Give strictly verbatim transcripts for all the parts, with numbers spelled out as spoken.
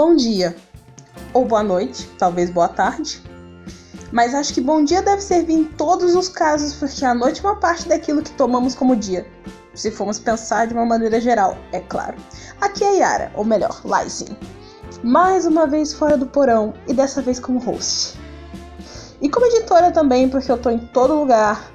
bom dia, ou boa noite, talvez boa tarde. Mas acho que bom dia deve servir em todos os casos, porque a noite é uma parte daquilo que tomamos como dia. Se formos pensar de uma maneira geral, é claro. Aqui é a Yara, ou melhor, Lysin. Mais uma vez fora do porão, e dessa vez como host. E como editora também, porque eu tô em todo lugar.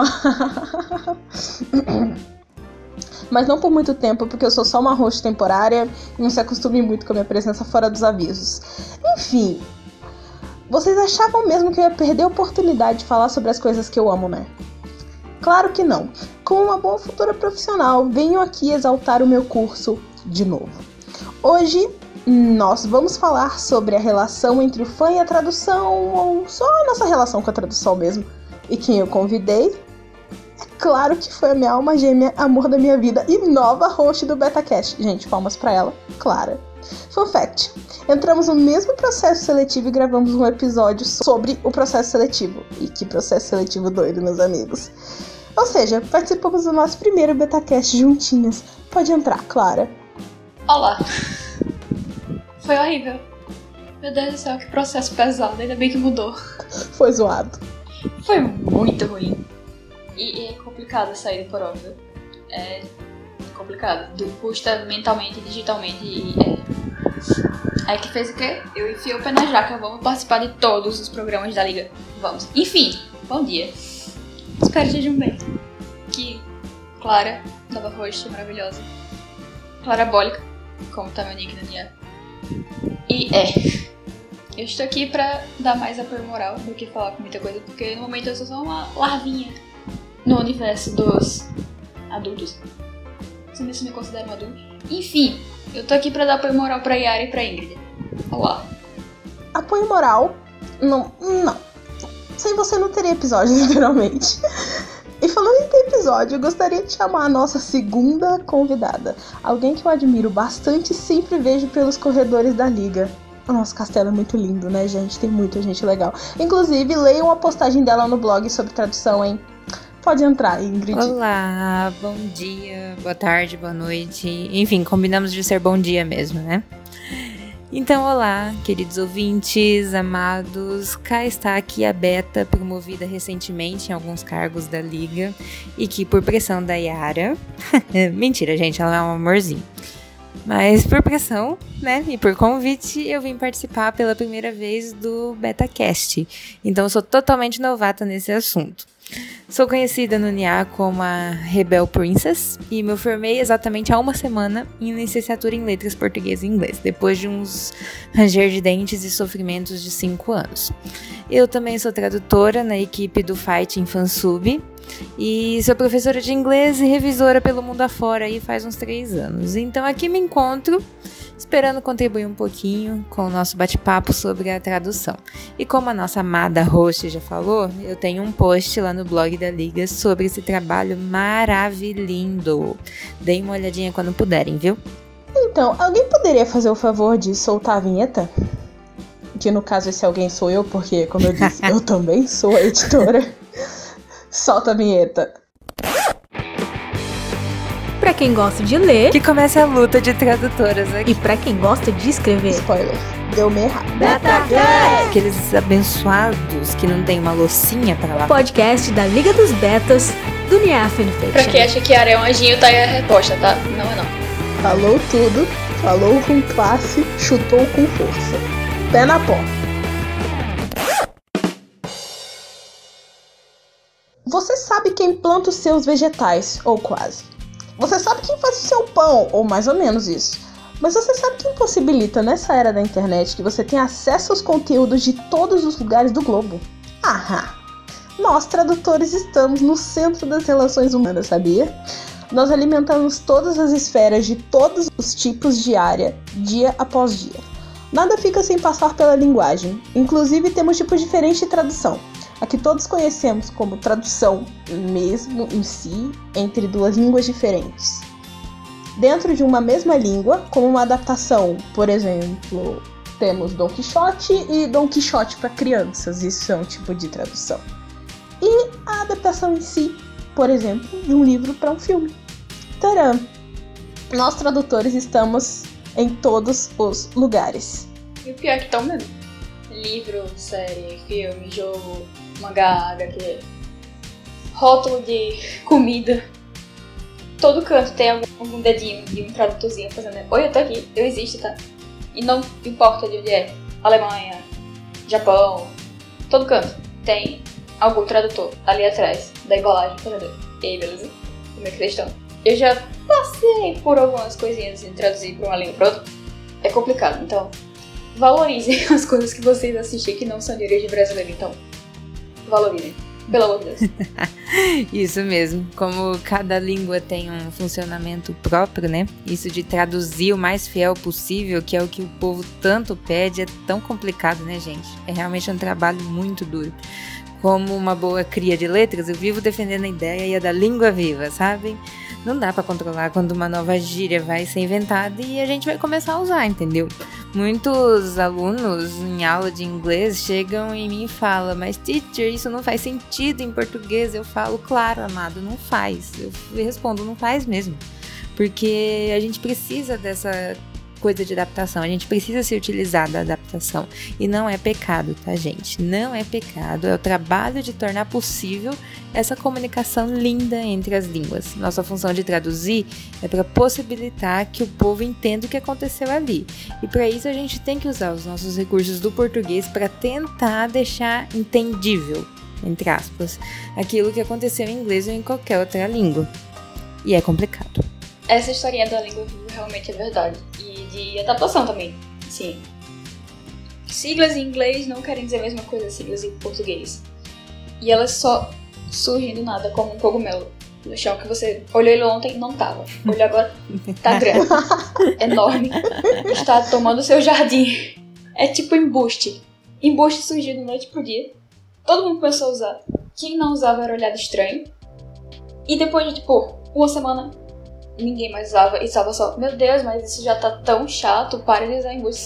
Mas não por muito tempo, porque eu sou só uma host temporária e não se acostume muito com a minha presença fora dos avisos. Enfim, vocês achavam mesmo que eu ia perder a oportunidade de falar sobre as coisas que eu amo, né? Claro que não. Como uma boa futura profissional, venho aqui exaltar o meu curso de novo. Hoje, nós vamos falar sobre a relação entre o fã e a tradução, ou só a nossa relação com a tradução mesmo. E quem eu convidei? É claro que foi a minha alma gêmea, amor da minha vida e nova host do BetaCast. Gente, palmas pra ela, Clara. Fun fact, entramos no mesmo processo seletivo e gravamos um episódio sobre o processo seletivo. E que processo seletivo doido, meus amigos. Ou seja, participamos do nosso primeiro BetaCast juntinhas. Pode entrar, Clara. Olá. Foi horrível. Meu Deus do céu, que processo pesado, ainda bem que mudou. Foi zoado. Foi muito ruim. E, e é complicado sair do porão, viu? É complicado. Do, custa mentalmente, digitalmente e é. Aí que fez o quê? Eu enfiei o pé na jaca. Vamos participar de todos os programas da Liga. Vamos. Enfim, bom dia. Espero que estejam bem. Que Clara, nova host maravilhosa. Clarabólica, como tá meu nick no dia. E é. Eu estou aqui pra dar mais apoio moral do que falar com muita coisa, porque no momento eu sou só uma larvinha no universo dos adultos. Se me, se me considero um adulto. Enfim, eu tô aqui pra dar apoio moral pra Yara e pra Ingrid. Olá. Apoio moral? Não, não. Sem você não teria episódio, literalmente. E falando em ter episódio, eu gostaria de chamar a nossa segunda convidada. Alguém que eu admiro bastante e sempre vejo pelos corredores da Liga. O nosso castelo é muito lindo, né, gente? Tem muita gente legal. Inclusive, leiam a postagem dela no blog sobre tradução, hein? Pode entrar, Ingrid. Olá, bom dia, boa tarde, boa noite. Enfim, combinamos de ser bom dia mesmo, né? Então, olá, queridos ouvintes, amados. Cá está aqui a Beta, promovida recentemente em alguns cargos da Liga. E que, por pressão da Yara... Mentira, gente, ela é um amorzinho. Mas por pressão, né, e por convite, eu vim participar pela primeira vez do BetaCast. Então, eu sou totalmente novata nesse assunto. Sou conhecida no N I A como a Rebel Princess e me formei exatamente há uma semana em licenciatura em Letras Português e Inglês, depois de uns ranger de dentes e sofrimentos de cinco anos. Eu também sou tradutora na equipe do Fighting Fansub e sou professora de inglês e revisora pelo mundo afora aí faz uns três anos. Então aqui me encontro esperando contribuir um pouquinho com o nosso bate-papo sobre a tradução. E como a nossa amada host já falou, eu tenho um post lá no blog da Liga sobre esse trabalho maravilhoso. Deem uma olhadinha quando puderem, viu? Então, alguém poderia fazer o favor de soltar a vinheta? Que no caso esse alguém sou eu, porque, como eu disse, eu também sou a editora. Solta a vinheta. Pra quem gosta de ler, que comece a luta de tradutoras aqui. E pra quem gosta de escrever. Spoiler, deu meio errado. BetaCast! Aqueles abençoados que não tem uma loucinha pra lá. Podcast da Liga dos Betas, do N I A Fanfiction. Pra quem acha que Yara é um anjinho, tá aí a resposta, tá? Não é não. Falou tudo, falou com classe, chutou com força. Pé na porta. Você sabe quem planta os seus vegetais, ou quase. Você sabe quem faz o seu pão, ou mais ou menos isso. Mas você sabe quem possibilita nessa era da internet que você tenha acesso aos conteúdos de todos os lugares do globo? Aham! Nós, tradutores, estamos no centro das relações humanas, sabia? Nós alimentamos todas as esferas de todos os tipos de área, dia após dia. Nada fica sem passar pela linguagem. Inclusive, temos tipos diferentes de tradução. A que todos conhecemos como tradução mesmo em si, entre duas línguas diferentes. Dentro de uma mesma língua, como uma adaptação, por exemplo, temos Don Quixote e Don Quixote para crianças, isso é um tipo de tradução. E a adaptação em si, por exemplo, de um livro para um filme. Tcharam! Nós tradutores estamos em todos os lugares. E o pior é que estão mesmo. Livro, série, filme, jogo, mangá, agá quê, rótulo de comida. Todo canto tem algum, algum dedinho de um tradutorzinho fazendo: oi, eu tô aqui, eu existo, tá? E não importa de onde é. Alemanha, Japão, todo canto tem algum tradutor ali atrás da embalagem fazendo: ei, beleza? Como é que vocês estão? Eu já passei por algumas coisinhas assim, traduzir pra uma língua pra outra. É complicado, então valorizem as coisas que vocês assistem que não são de origem brasileira, então valorizem, pelo amor de Deus. Isso mesmo, como cada língua tem um funcionamento próprio, né? Isso de traduzir o mais fiel possível, que é o que o povo tanto pede, é tão complicado, né, gente? É realmente um trabalho muito duro. Como uma boa cria de letras, eu vivo defendendo a ideia da língua viva, sabe? Não dá pra controlar quando uma nova gíria vai ser inventada e a gente vai começar a usar, entendeu? Muitos alunos em aula de inglês chegam em mim e falam: mas teacher, isso não faz sentido em português. Eu falo: claro, amado, não faz. Eu respondo: não faz mesmo. Porque a gente precisa dessa coisa de adaptação, a gente precisa se utilizar da adaptação. E não é pecado, tá, gente? Não é pecado, é o trabalho de tornar possível essa comunicação linda entre as línguas. Nossa função de traduzir é para possibilitar que o povo entenda o que aconteceu ali. E para isso a gente tem que usar os nossos recursos do português para tentar deixar entendível, entre aspas, aquilo que aconteceu em inglês ou em qualquer outra língua. E é complicado. Essa historinha da língua viva realmente é verdade. E de adaptação também, sim. Siglas em inglês não querem dizer a mesma coisa que siglas em português. E elas só surgem do nada como um cogumelo no chão que você olhou ele ontem e não tava. Olhou agora, tá grande, enorme, está tomando o seu jardim. É tipo embuste. Embuste surgiu da noite pro dia. Todo mundo começou a usar. Quem não usava era olhado estranho. E depois de, tipo, uma semana, ninguém mais usava e estava só: meu Deus, mas isso já tá tão chato, para de usar embuste.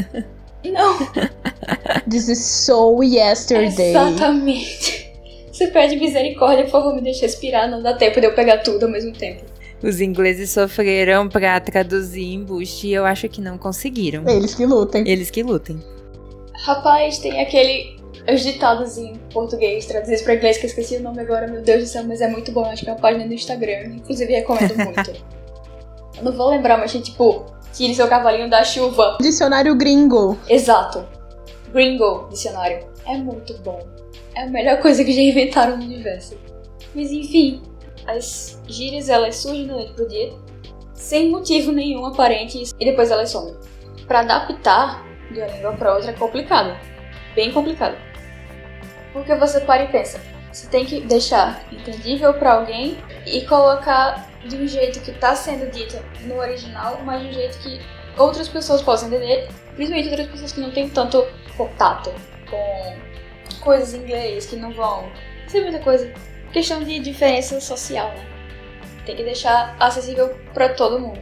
Não. This is so yesterday. Exatamente. Você pede misericórdia, por favor, me deixa respirar, não dá tempo de eu pegar tudo ao mesmo tempo. Os ingleses sofreram pra traduzir embuste e eu acho que não conseguiram. Eles que lutem. Eles que lutem. Rapaz, tem aquele... os ditados em português traduzidos pra inglês, que eu esqueci o nome agora, meu Deus do céu, mas é muito bom. Acho que é uma página do Instagram, inclusive recomendo muito. Eu não vou lembrar, mas é tipo: tire seu cavalinho da chuva. Dicionário gringo. Exato. Gringo, dicionário. É muito bom. É a melhor coisa que já inventaram no universo. Mas enfim, as gírias, elas surgem da noite pro dia, sem motivo nenhum aparente, e depois elas somem. Pra adaptar de uma língua pra outra é complicado. Bem complicado. Porque você para e pensa, você tem que deixar entendível pra alguém e colocar de um jeito que tá sendo dito no original, mas de um jeito que outras pessoas possam entender, principalmente outras pessoas que não têm tanto contato com coisas em inglês, que não vão... Não sei muita coisa. Questão de diferença social, né? Tem que deixar acessível pra todo mundo.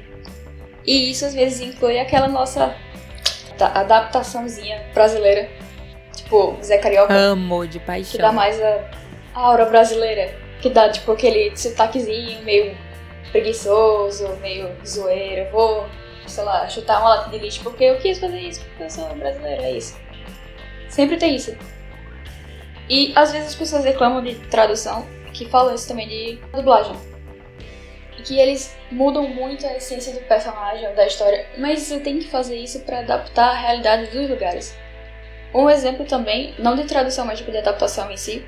E isso às vezes inclui aquela nossa adaptaçãozinha brasileira. Tipo, Zé Carioca. Amo de paixão. Que dá mais a, a aura brasileira. Que dá, tipo, aquele sotaquezinho meio preguiçoso, meio zoeiro. Vou, sei lá, chutar uma lata de lixo porque eu quis fazer isso, porque eu sou brasileira, é isso. Sempre tem isso. E às vezes as pessoas reclamam de tradução, que falam isso também de dublagem. Que eles mudam muito a essência do personagem ou da história, mas você tem que fazer isso para adaptar a realidade dos lugares. Um exemplo também, não de tradução, mas tipo de adaptação em si,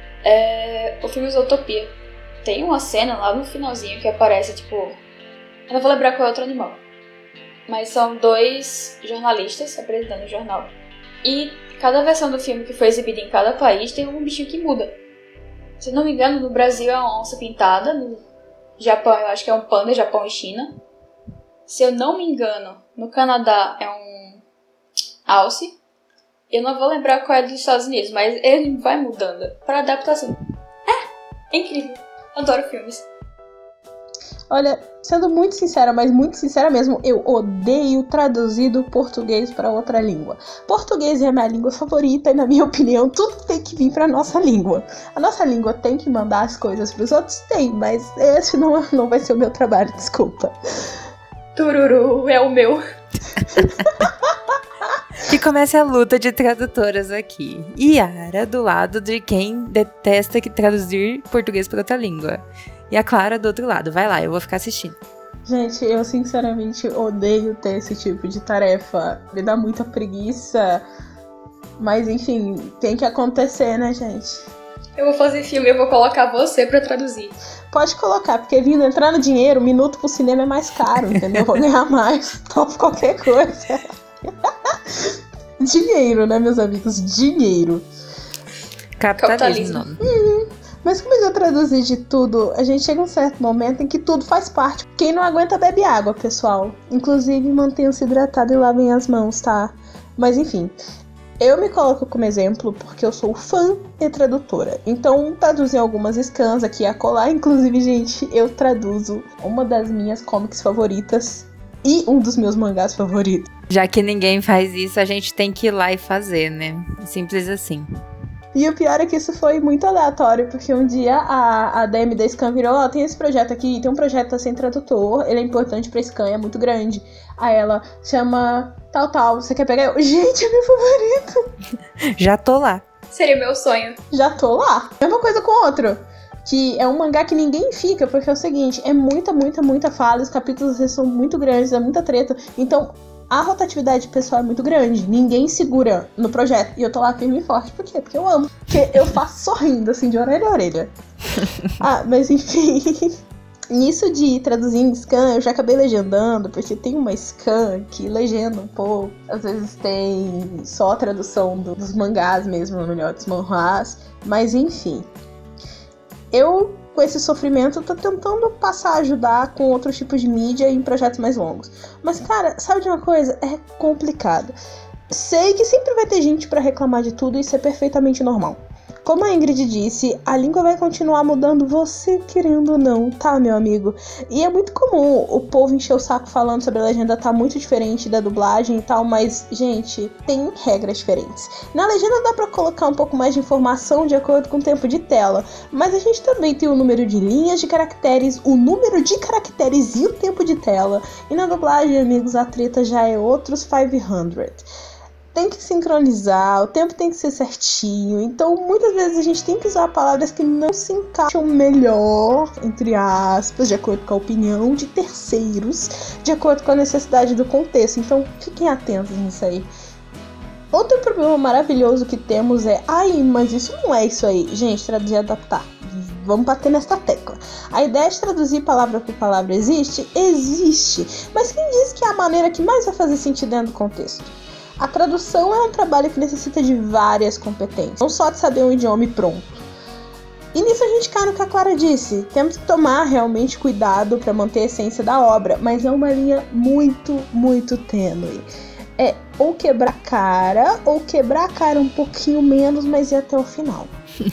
é o filme Zootopia. Tem uma cena lá no finalzinho que aparece, tipo... Eu não vou lembrar qual é outro animal. Mas são dois jornalistas apresentando o jornal. E cada versão do filme que foi exibida em cada país tem um bichinho que muda. Se eu não me engano, no Brasil é uma onça pintada, no Japão eu acho que é um panda, Japão e China. Se eu não me engano, no Canadá é um alce. Eu não vou lembrar qual é dos Estados Unidos, mas ele vai mudando para adaptação. É, é incrível. Adoro filmes. Olha, sendo muito sincera, mas muito sincera mesmo, eu odeio traduzir do português para outra língua. Português é a minha língua favorita e, na minha opinião, tudo tem que vir para nossa língua. A nossa língua tem que mandar as coisas para os outros? Tem, mas esse não, não vai ser o meu trabalho, desculpa. Tururu é o meu. Que comece a luta de tradutoras aqui. Yara do lado de quem detesta que traduzir português para outra língua. E a Clara do outro lado. Vai lá, eu vou ficar assistindo. Gente, eu sinceramente odeio ter esse tipo de tarefa. Me dá muita preguiça. Mas enfim, tem que acontecer, né, gente? Eu vou fazer filme, eu vou colocar você pra traduzir. Pode colocar, porque vindo entrar no dinheiro, o minuto pro cinema é mais caro, entendeu? Eu vou ganhar mais. Topo qualquer coisa. Dinheiro, né, meus amigos? Dinheiro. Capitalismo. Capitalismo. Uhum. Mas como eu traduzir de tudo, a gente chega a um certo momento em que tudo faz parte. Quem não aguenta bebe água, pessoal. Inclusive, mantenham-se hidratados e lavem as mãos, tá? Mas enfim, eu me coloco como exemplo porque eu sou fã e tradutora. Então, traduzi algumas scans aqui a colar. Inclusive, gente, eu traduzo uma das minhas comics favoritas e um dos meus mangás favoritos. Já que ninguém faz isso, a gente tem que ir lá e fazer, né? Simples assim. E o pior é que isso foi muito aleatório, porque um dia a, a D M da Scan virou, ó, oh, tem esse projeto aqui, tem um projeto sem tradutor, ele é importante pra Scan, é muito grande. Aí ela chama tal, tal, você quer pegar? Eu, gente, é meu favorito. Já tô lá. Seria meu sonho. Já tô lá. Mesma coisa com outro, que é um mangá que ninguém fica, porque é o seguinte, é muita, muita, muita fala, os capítulos são muito grandes, é muita treta, então a rotatividade pessoal é muito grande, ninguém segura no projeto. E eu tô lá firme e forte, por quê? Porque eu amo. Porque eu faço sorrindo, assim, de orelha a orelha. Ah, mas enfim. Nisso de traduzir em scan, eu já acabei legendando, porque tem uma scan que legenda um pouco. Às vezes tem só a tradução do, dos mangás mesmo, no melhor dos manhwas. Mas enfim. Eu, com esse sofrimento, tô tentando passar a ajudar com outros tipos de mídia em projetos mais longos. Mas, cara, sabe de uma coisa? É complicado. Sei que sempre vai ter gente pra reclamar de tudo e isso é perfeitamente normal. Como a Ingrid disse, a língua vai continuar mudando, você querendo ou não, tá, meu amigo? E é muito comum o povo encher o saco falando sobre a legenda tá muito diferente da dublagem e tal, mas, gente, tem regras diferentes. Na legenda dá pra colocar um pouco mais de informação de acordo com o tempo de tela, mas a gente também tem o número de linhas de caracteres, o número de caracteres e o tempo de tela. E na dublagem, amigos, a treta já é outros quinhentos. Tem que sincronizar, o tempo tem que ser certinho, então muitas vezes a gente tem que usar palavras que não se encaixam melhor, entre aspas, de acordo com a opinião de terceiros, de acordo com a necessidade do contexto, então fiquem atentos nisso aí. Outro problema maravilhoso que temos é, ai, mas isso não é isso aí. Gente, traduzir e adaptar. Vamos bater nessa tecla. A ideia de traduzir palavra por palavra existe? Existe. Mas quem diz que é a maneira que mais vai fazer sentido dentro do contexto? A tradução é um trabalho que necessita de várias competências, não só de saber um idioma e pronto. E nisso a gente cai no que a Clara disse, temos que tomar realmente cuidado para manter a essência da obra, mas é uma linha muito, muito tênue. É ou quebrar a cara, ou quebrar a cara um pouquinho menos, mas ir até o final.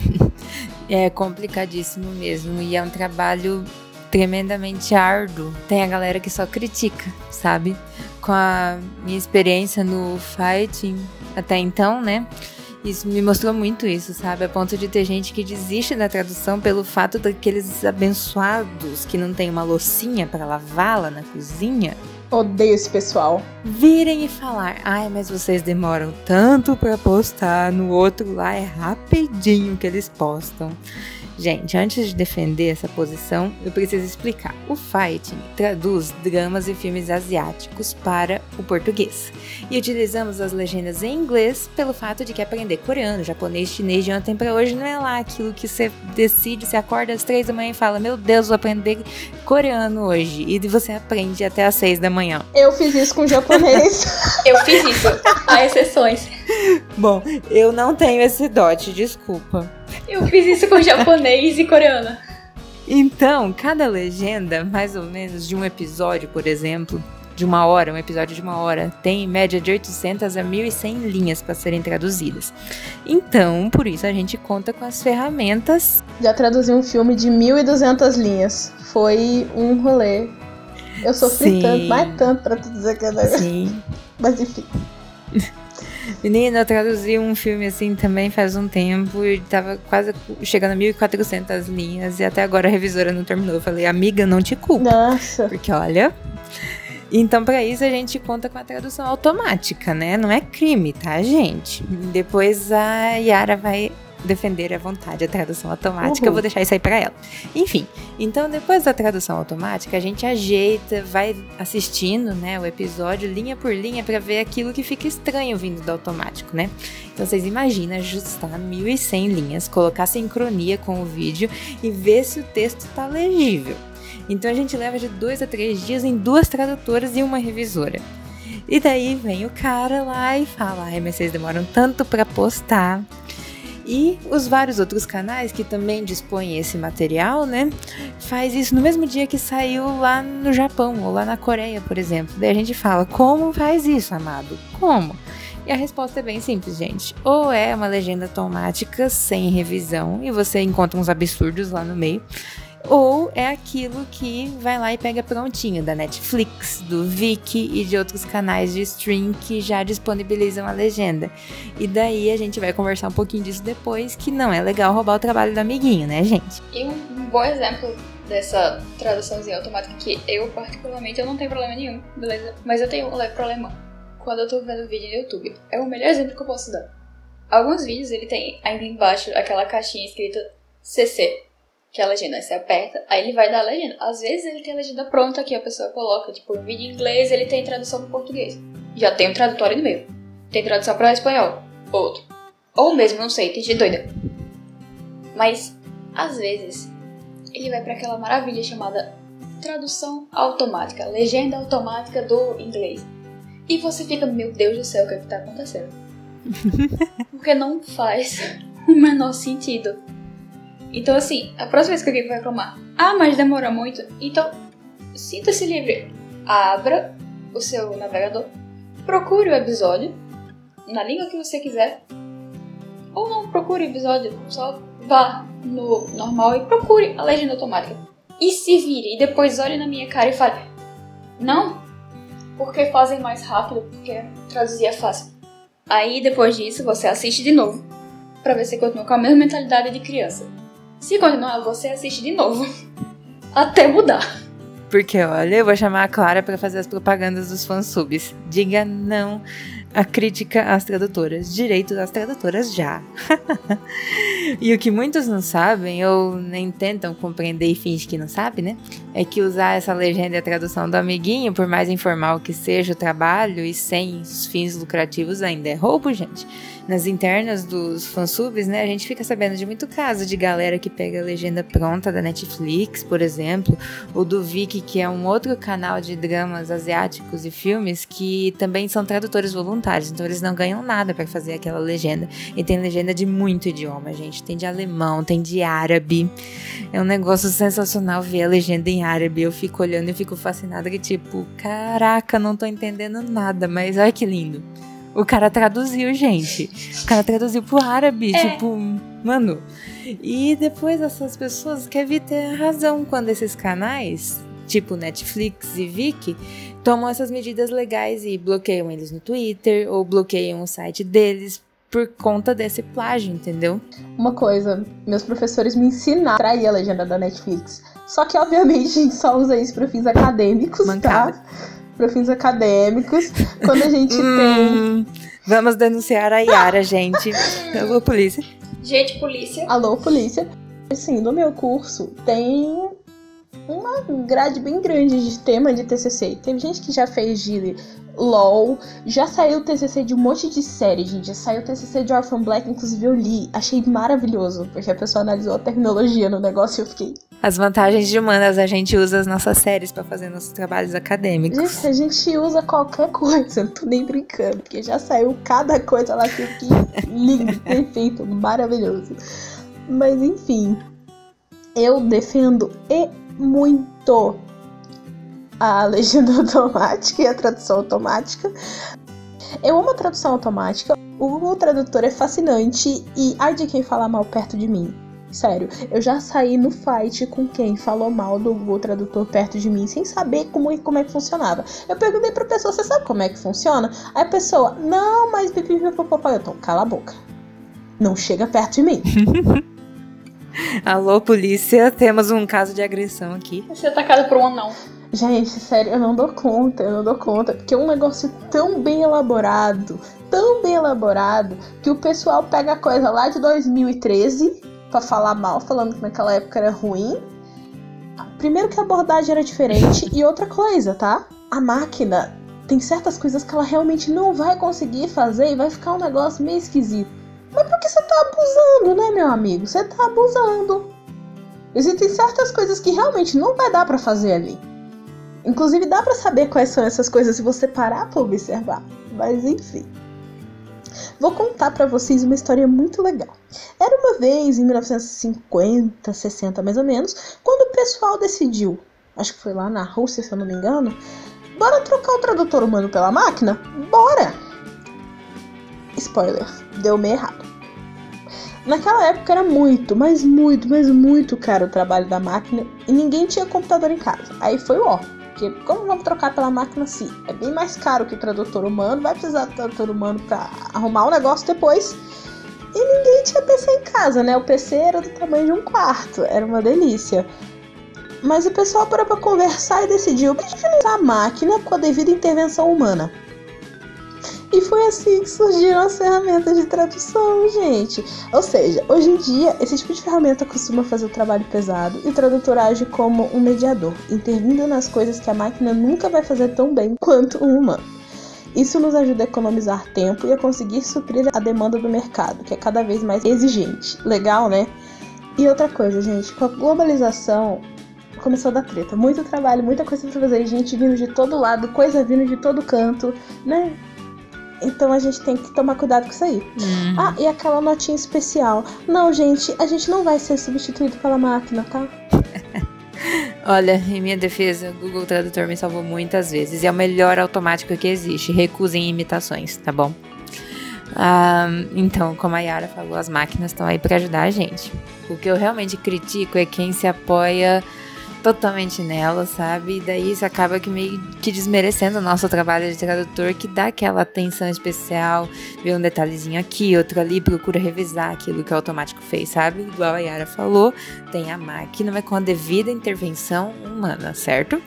É complicadíssimo mesmo, e é um trabalho tremendamente árduo. Tem a galera que só critica, sabe? Com a minha experiência no fighting até então, né? Isso me mostrou muito isso, sabe? A ponto de ter gente que desiste da tradução pelo fato daqueles abençoados que não tem uma loucinha pra lavá-la na cozinha. Odeio esse pessoal. Virem e falar, ai, mas vocês demoram tanto pra postar, no outro lá é rapidinho que eles postam. Gente, antes de defender essa posição, eu preciso explicar. O Fighting traduz dramas e filmes asiáticos para o português. E utilizamos as legendas em inglês pelo fato de que aprender coreano, japonês, chinês de ontem para hoje não é lá aquilo que você decide, você acorda às três da manhã e fala, meu Deus, vou aprender coreano hoje. E você aprende até às seis da manhã. Eu fiz isso com japonês. Eu fiz isso. Há exceções. Bom, eu não tenho esse dote, desculpa. Eu fiz isso com japonês e coreano. Então, cada legenda, mais ou menos, de um episódio, por exemplo, de uma hora, um episódio de uma hora, tem em média de oitocentas a mil e cem linhas para serem traduzidas. Então, por isso a gente conta com as ferramentas. Já traduzi um filme de mil e duzentas linhas. Foi um rolê. Eu sofri Sim. tanto, mais tanto pra tu dizer que é. Sim. Mas enfim. Menina, eu traduzi um filme assim também faz um tempo e tava quase chegando a mil e quatrocentas linhas e até agora a revisora não terminou. Eu falei, amiga, não te culpo. Nossa. Porque olha, Então, para isso, a gente conta com a tradução automática, né? Não é crime, tá, gente? Depois a Yara vai defender à vontade a tradução automática, uhum. Eu vou deixar isso aí pra ela. Enfim, então depois da tradução automática, a gente ajeita, vai assistindo, né, o episódio linha por linha pra ver aquilo que fica estranho vindo do automático, né? Então vocês imaginam ajustar mil e cem linhas, colocar sincronia com o vídeo e ver se o texto tá legível. Então a gente leva de dois a três dias em duas tradutoras e uma revisora. E daí vem o cara lá e fala, ai, mas vocês demoram tanto pra postar. E os vários outros canais que também dispõem esse material, né, faz isso no mesmo dia que saiu lá no Japão ou lá na Coreia, por exemplo. Daí a gente fala, como faz isso, amado? Como? E a resposta é bem simples, gente. Ou é uma legenda automática sem revisão e você encontra uns absurdos lá no meio, ou é aquilo que vai lá e pega prontinho da Netflix, do Viki e de outros canais de stream que já disponibilizam a legenda. E daí a gente vai conversar um pouquinho disso depois, que não é legal roubar o trabalho do amiguinho, né, gente? E um bom exemplo dessa traduçãozinha automática que eu, particularmente, eu não tenho problema nenhum, beleza? Mas eu tenho um leve problema quando eu tô vendo vídeo no YouTube. É o melhor exemplo que eu posso dar. Alguns vídeos ele tem ainda embaixo aquela caixinha escrita C C. Que é a legenda, aí você aperta, aí ele vai dar a legenda. Às vezes ele tem a legenda pronta que a pessoa coloca, tipo, um vídeo em inglês, ele tem tradução para português. Já tem um tradutório no meio. Tem tradução para espanhol, outro. Ou mesmo, não sei, tem gente doida. Mas, às vezes, ele vai para aquela maravilha chamada tradução automática, legenda automática do inglês. E você fica, meu Deus do céu, o que é que tá acontecendo? Porque não faz o menor sentido. Então, assim, a próxima vez que alguém vai reclamar, ah, mas demora muito, então, sinta-se livre. Abra o seu navegador, procure o episódio, na língua que você quiser, ou não procure o episódio, só vá no normal e procure a legenda automática. E se vire, e depois olhe na minha cara e fale, não, porque fazem mais rápido, porque traduzir é fácil. Aí, depois disso, você assiste de novo, pra ver se continua com a mesma mentalidade de criança. Se continuar, você assiste de novo. Até mudar. Porque, olha, eu vou chamar a Clara pra fazer as propagandas dos fansubs. Diga não à crítica às tradutoras. Direito às tradutoras já. E o que muitos não sabem, ou nem tentam compreender e fingem que não sabem, né? É que usar essa legenda e a tradução do amiguinho, por mais informal que seja o trabalho e sem os fins lucrativos, ainda é roubo, gente. Nas internas dos fansubs, né, a gente fica sabendo de muito caso de galera que pega a legenda pronta da Netflix, por exemplo, ou do Viki, que é um outro canal de dramas asiáticos e filmes que também são tradutores voluntários, então eles não ganham nada pra fazer aquela legenda. E tem legenda de muito idioma, gente. Tem de alemão, tem de árabe. É um negócio sensacional ver a legenda em árabe. Eu fico olhando e fico fascinada que tipo, caraca, não tô entendendo nada, mas olha que lindo. O cara traduziu, gente. O cara traduziu pro árabe, é. Tipo, mano. E depois essas pessoas querem ter razão quando esses canais, tipo Netflix e Viki, tomam essas medidas legais e bloqueiam eles no Twitter ou bloqueiam o site deles por conta desse plágio, entendeu? Uma coisa, meus professores me ensinaram a trair a legenda da Netflix. Só que, obviamente, a gente só usa isso para fins acadêmicos, Mancada. tá? Para fins acadêmicos. Quando a gente hum, tem... Vamos denunciar a Yara, gente. Alô, polícia. Gente, polícia. Alô, polícia. Assim, no meu curso tem uma grade bem grande de tema de T C C. Teve gente que já fez de LOL, já saiu o T C C de um monte de série, gente. Já saiu o T C C de Orphan Black, inclusive eu li. Achei maravilhoso, porque a pessoa analisou a tecnologia no negócio e eu fiquei... As vantagens de humanas, a gente usa as nossas séries pra fazer nossos trabalhos acadêmicos. Gente, a gente usa qualquer coisa, não tô nem brincando, porque já saiu cada coisa lá que aqui lindo, perfeito, maravilhoso. Mas enfim, eu defendo e muito a legenda automática e a tradução automática. Eu amo a tradução automática, o Google Tradutor é fascinante e ai de quem falar mal perto de mim. Sério, eu já saí no fight com quem falou mal do Google Tradutor perto de mim, sem saber como, como é que funcionava. Eu perguntei pra pessoa, você sabe como é que funciona? Aí a pessoa, não, mas pipipipopopó. Eu tô, cala a boca. Não chega perto de mim. Alô, polícia, temos um caso de agressão aqui. Você é atacado por um anão. Gente, sério, eu não dou conta, eu não dou conta. Porque é um negócio tão bem elaborado, tão bem elaborado, que o pessoal pega a coisa lá de dois mil e treze pra falar mal, falando que naquela época era ruim. Primeiro que a abordagem era diferente, e outra coisa, tá? A máquina tem certas coisas que ela realmente não vai conseguir fazer e vai ficar um negócio meio esquisito. Mas por que você tá abusando, né, meu amigo? Você tá abusando. Existem certas coisas que realmente não vai dar pra fazer ali. Inclusive dá pra saber quais são essas coisas se você parar pra observar. Mas enfim. Vou contar pra vocês uma história muito legal. Era uma vez, em mil novecentos e cinquenta, sessenta mais ou menos, quando o pessoal decidiu, acho que foi lá na Rússia, se eu não me engano, bora trocar o tradutor humano pela máquina? Bora! Spoiler, deu meio errado. Naquela época era muito, mas muito, mas muito caro o trabalho da máquina e ninguém tinha computador em casa. Aí foi o ó. Porque como vamos trocar pela máquina assim? É bem mais caro que o tradutor humano, vai precisar do tradutor humano pra arrumar o negócio depois. E ninguém tinha P C em casa, né? O P C era do tamanho de um quarto, era uma delícia. Mas o pessoal parou pra conversar e decidiu que a gente não usar a máquina com a devida intervenção humana. E foi assim que surgiram as ferramentas de tradução, gente. Ou seja, hoje em dia, esse tipo de ferramenta costuma fazer o trabalho pesado e o tradutor age como um mediador, intervindo nas coisas que a máquina nunca vai fazer tão bem quanto um humano. Isso nos ajuda a economizar tempo e a conseguir suprir a demanda do mercado, que é cada vez mais exigente. Legal, né? E outra coisa, gente, com a globalização começou a dar treta. Muito trabalho, muita coisa pra fazer, gente vindo de todo lado, coisa vindo de todo canto, né? Então a gente tem que tomar cuidado com isso aí. Uhum. Ah, e aquela notinha especial. Não, gente, a gente não vai ser substituído pela máquina, tá? Olha, em minha defesa, o Google Tradutor me salvou muitas vezes. E é o melhor automático que existe. Recusem imitações, tá bom? Ah, então, como a Yara falou, as máquinas estão aí pra ajudar a gente. O que eu realmente critico é quem se apoia totalmente nela, sabe? E daí isso acaba que meio que desmerecendo o nosso trabalho de tradutor, que dá aquela atenção especial, vê um detalhezinho aqui, outro ali, procura revisar aquilo que o automático fez, sabe? Igual a Yara falou, tem a máquina, mas com a devida intervenção humana, certo?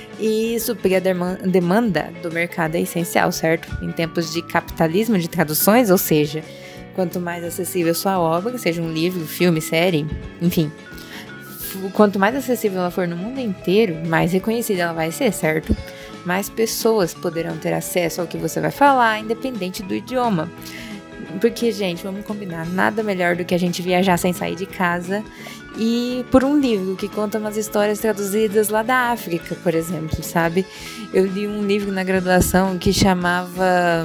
E suprir a demanda do mercado é essencial, certo? Em tempos de capitalismo de traduções, ou seja, quanto mais acessível sua obra, seja um livro, filme, série, enfim, quanto mais acessível ela for no mundo inteiro, mais reconhecida ela vai ser, certo? Mais pessoas poderão ter acesso ao que você vai falar, independente do idioma. Porque, gente, vamos combinar, nada melhor do que a gente viajar sem sair de casa e por um livro que conta umas histórias traduzidas lá da África, por exemplo, sabe? Eu li um livro na graduação que chamava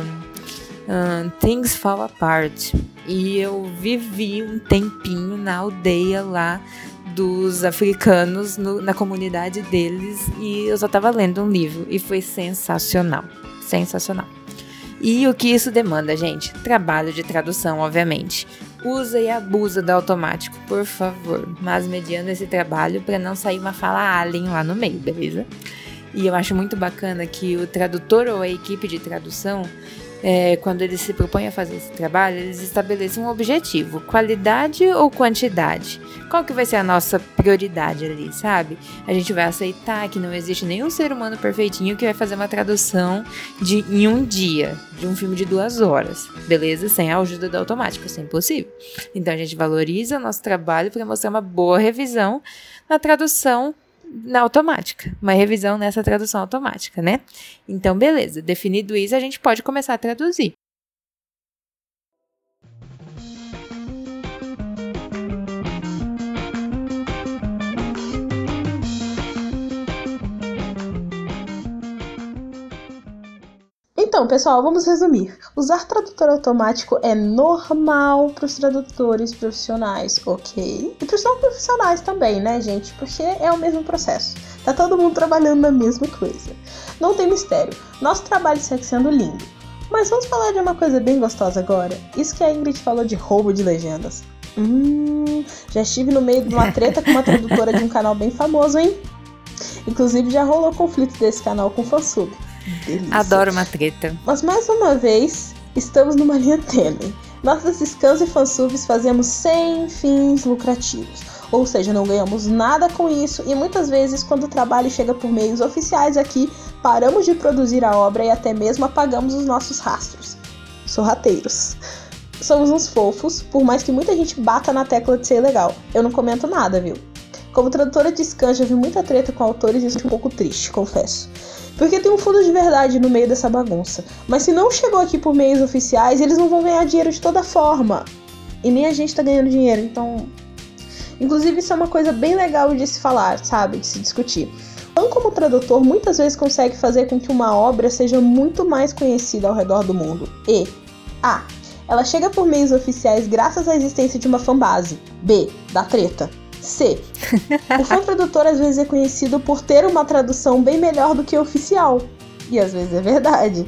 uh, Things Fall Apart, e eu vivi um tempinho na aldeia lá dos africanos, no, na comunidade deles, e eu só tava lendo um livro e foi sensacional, sensacional. E o que isso demanda, gente? Trabalho de tradução, obviamente. Usa e abusa do automático, por favor, mas mediando esse trabalho para não sair uma fala alien lá no meio, beleza? E eu acho muito bacana que o tradutor ou a equipe de tradução, É, quando eles se propõem a fazer esse trabalho, eles estabelecem um objetivo, qualidade ou quantidade? Qual que vai ser a nossa prioridade ali, sabe? A gente vai aceitar que não existe nenhum ser humano perfeitinho que vai fazer uma tradução de, em um dia, de um filme de duas horas, beleza? Sem a ajuda do automático, isso é impossível. Então a gente valoriza o nosso trabalho para mostrar uma boa revisão na tradução na automática, uma revisão nessa tradução automática, né? Então, beleza, definido isso, a gente pode começar a traduzir. Então, pessoal, vamos resumir. Usar tradutor automático é normal para os tradutores profissionais, ok? E para os não profissionais também, né, gente? Porque é o mesmo processo. Tá todo mundo trabalhando na mesma coisa. Não tem mistério. Nosso trabalho segue sendo lindo. Mas vamos falar de uma coisa bem gostosa agora. Isso que a Ingrid falou de roubo de legendas. Hum, já estive no meio de uma treta com uma tradutora de um canal bem famoso, hein? Inclusive já rolou conflito desse canal com fansub. Delícia. Adoro uma treta. Mas mais uma vez, estamos numa linha tênue. Nós, desses cães e fansubs, fazemos sem fins lucrativos. Ou seja, não ganhamos nada com isso e muitas vezes quando o trabalho chega por meios oficiais aqui, paramos de produzir a obra e até mesmo apagamos os nossos rastros. Sorrateiros. Somos uns fofos, por mais que muita gente bata na tecla de ser legal. Eu não comento nada, viu? Como tradutora de Scan, já vi muita treta com autores e isso é um pouco triste, confesso. Porque tem um fundo de verdade no meio dessa bagunça. Mas se não chegou aqui por meios oficiais, eles não vão ganhar dinheiro de toda forma. E nem a gente tá ganhando dinheiro, então... Inclusive, isso é uma coisa bem legal de se falar, sabe? De se discutir. Então, como tradutor, muitas vezes consegue fazer com que uma obra seja muito mais conhecida ao redor do mundo. E A. Ela chega por meios oficiais graças à existência de uma fanbase. B. Da treta. C. O fã tradutor às vezes é conhecido por ter uma tradução bem melhor do que a oficial. E às vezes é verdade.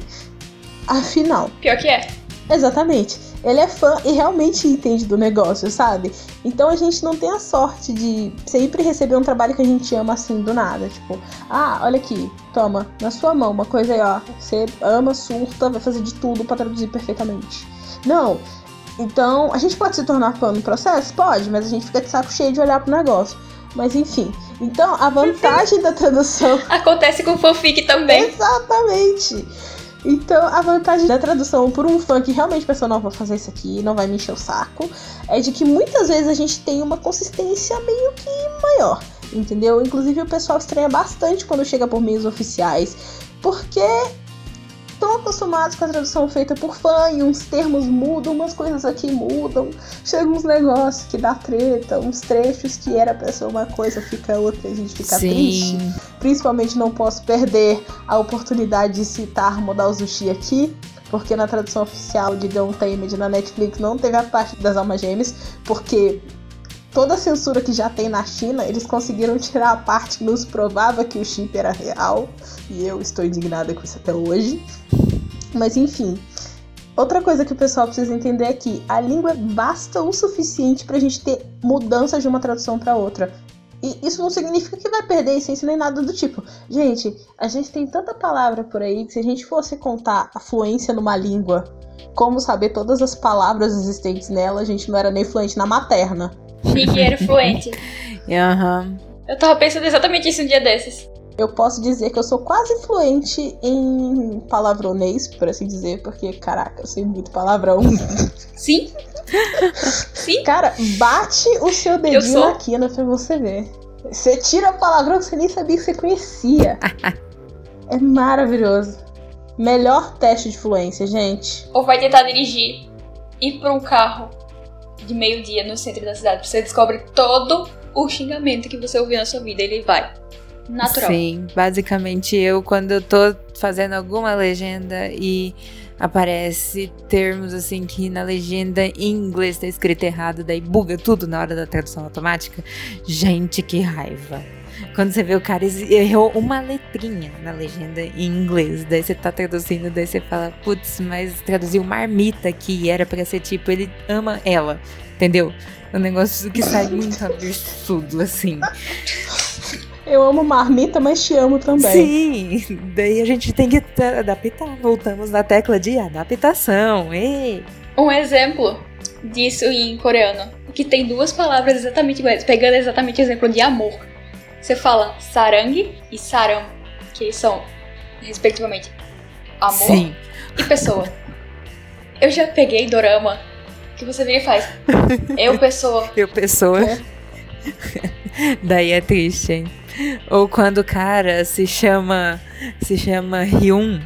Afinal. Pior que é. Exatamente. Ele é fã e realmente entende do negócio, sabe? Então a gente não tem a sorte de sempre receber um trabalho que a gente ama assim do nada. Tipo, ah, olha aqui, toma, na sua mão, uma coisa aí, ó. Você ama, surta, vai fazer de tudo pra traduzir perfeitamente. Não. Então, a gente pode se tornar fã no processo? Pode, mas a gente fica de saco cheio de olhar pro negócio. Mas enfim. Então, a vantagem da tradução... Acontece com fanfic também. Exatamente. Então, a vantagem da tradução por um fã que realmente pensou, não, vou fazer isso aqui, não vai me encher o saco, é de que muitas vezes a gente tem uma consistência meio que maior, entendeu? Inclusive, o pessoal estranha bastante quando chega por meios oficiais, porque... estão acostumados com a tradução feita por fã e uns termos mudam, umas coisas aqui mudam, chegam uns negócios que dá treta, uns trechos que era pra ser uma coisa, fica outra e a gente fica Sim. triste. Principalmente não posso perder a oportunidade de citar Modal Zushi aqui, porque na tradução oficial de The Untamed na Netflix não teve a parte das almas gêmeas, porque toda a censura que já tem na China, eles conseguiram tirar a parte que nos provava que o chip era real. E eu estou indignada com isso até hoje. Mas enfim. Outra coisa que o pessoal precisa entender é que a língua basta o suficiente pra gente ter mudança de uma tradução pra outra. E isso não significa que vai perder a essência nem nada do tipo. Gente, a gente tem tanta palavra por aí que se a gente fosse contar a fluência numa língua, como saber todas as palavras existentes nela, a gente não era nem fluente na materna. Ninguém era fluente. Aham. Eu tava pensando exatamente isso um dia desses. Eu posso dizer que eu sou quase fluente em palavronês, por assim dizer, porque, caraca, eu sei muito palavrão. Sim. Sim. Cara, bate o seu Eu dedinho sou. na quina pra você ver. Você tira palavrão que você nem sabia que você conhecia. É maravilhoso. Melhor teste de fluência, gente. Ou vai tentar dirigir, ir pra um carro de meio-dia no centro da cidade. Você descobre todo o xingamento que você ouviu na sua vida. Ele vai. Natural. Sim, basicamente eu, quando eu tô fazendo alguma legenda e aparece termos assim que na legenda em inglês tá escrito errado, daí buga tudo na hora da tradução automática. Gente, que raiva. Quando você vê o cara errou uma letrinha na legenda em inglês, daí você tá traduzindo, daí você fala, putz, mas traduziu marmita aqui, era pra ser tipo, ele ama ela, entendeu? Um negócio que sai muito absurdo, assim. Eu amo marmita, mas te amo também. Sim, daí a gente tem que adaptar, voltamos na tecla de adaptação. Ei. Um exemplo disso em coreano, que tem duas palavras exatamente iguais, pegando exatamente o exemplo de amor. Você fala sarang e saram, que são, respectivamente, amor Sim. e pessoa. Eu já peguei dorama, que você vem e faz, eu pessoa. Eu pessoa. É. Daí é triste, hein? Ou quando o cara se chama se chama Hyun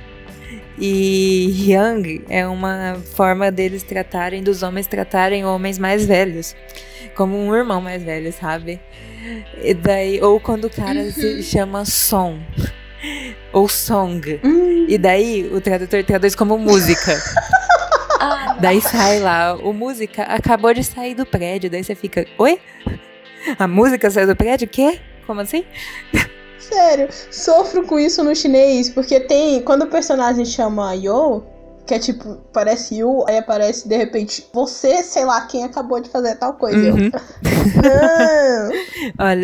e Hyang é uma forma deles tratarem, dos homens tratarem homens mais velhos, como um irmão mais velho, sabe? E daí, ou quando o cara Uhum. se chama Song ou Song, Hum, e daí o tradutor traduz como música. Ah, Daí sai lá, o música acabou de sair do prédio, daí você fica, oi? A música saiu do prédio? Quê? Como assim? sério, sofro com isso no chinês, porque tem, quando o personagem chama Yo, que é tipo, parece Yu, aí aparece de repente, você, sei lá, quem acabou de fazer tal coisa. Eu, Uhum. não. Olha,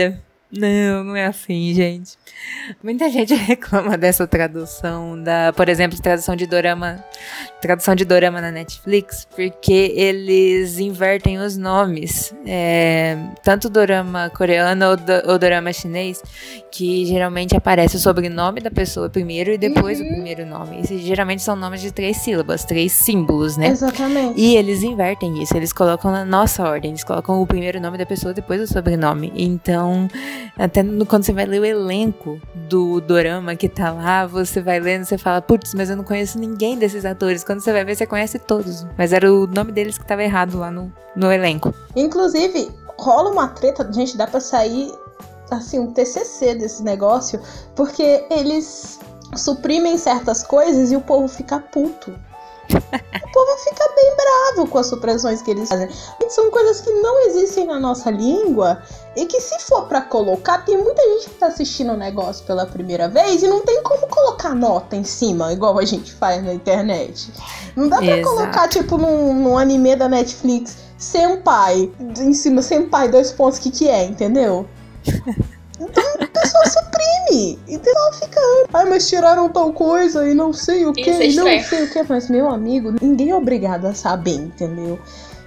Não, não é assim, gente. Muita gente reclama dessa tradução, da, por exemplo, tradução de dorama, tradução de dorama na Netflix, porque eles invertem os nomes. É, tanto dorama coreano ou, do, ou dorama chinês, que geralmente aparece o sobrenome da pessoa primeiro e depois uhum. o primeiro nome. E geralmente são nomes de três sílabas, três símbolos, né? Exatamente. E eles invertem isso, eles colocam na nossa ordem, eles colocam o primeiro nome da pessoa, depois o sobrenome. Então, até no, quando você vai ler o elenco do dorama que tá lá, você vai lendo, você fala, putz, mas eu não conheço ninguém desses atores. Quando você vai ver, você conhece todos, mas era o nome deles que tava errado lá no, no elenco. Inclusive, rola uma treta, gente, dá pra sair assim, um T C C desse negócio, porque eles suprimem certas coisas e o povo fica puto. O povo fica bem bravo com as supressões que eles fazem. São coisas que não existem na nossa língua e que, se for pra colocar, tem muita gente que tá assistindo o negócio pela primeira vez e não tem como colocar nota em cima, igual a gente faz na internet. Não dá pra Exato. colocar, tipo, num, num anime da Netflix, senpai, em cima, senpai, dois pontos, que que é, entendeu? Então a pessoa suprime. Então ela fica, ai, mas tiraram tal coisa e não sei o que, e não sei o que. Mas, meu amigo, ninguém é obrigado a saber, entendeu?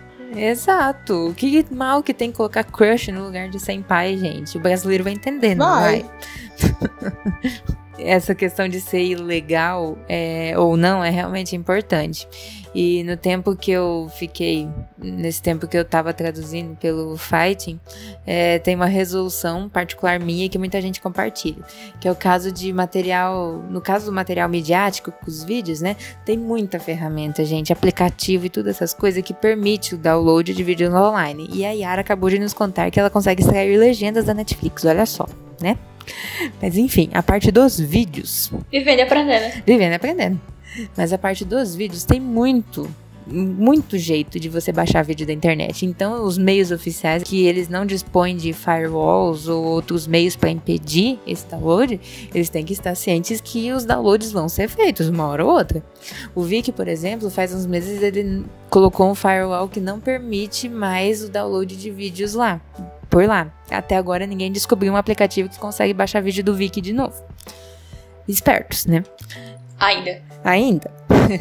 Exato. Que mal que tem que colocar crush no lugar de senpai, gente. O brasileiro vai entendendo, vai. vai. Essa questão de ser ilegal é, ou não é realmente importante. E no tempo que eu fiquei, nesse tempo que eu tava traduzindo pelo Fighting, é, tem uma resolução particular minha que muita gente compartilha, que é o caso de material, no caso do material midiático, com os vídeos, né, tem muita ferramenta, gente, aplicativo e todas essas coisas que permite o download de vídeos online. E a Yara acabou de nos contar que ela consegue extrair legendas da Netflix, olha só, né? Mas enfim, a parte dos vídeos... Vivendo e aprendendo. Vivendo e aprendendo. Mas a parte dos vídeos tem muito, muito jeito de você baixar vídeo da internet. Então, os meios oficiais, que eles não dispõem de firewalls ou outros meios para impedir esse download, eles têm que estar cientes que os downloads vão ser feitos uma hora ou outra. O Viki, por exemplo, faz uns meses ele colocou um firewall que não permite mais o download de vídeos lá. Por lá. Até agora ninguém descobriu um aplicativo que consegue baixar vídeo do Viki de novo. Espertos, né? Ainda. Ainda.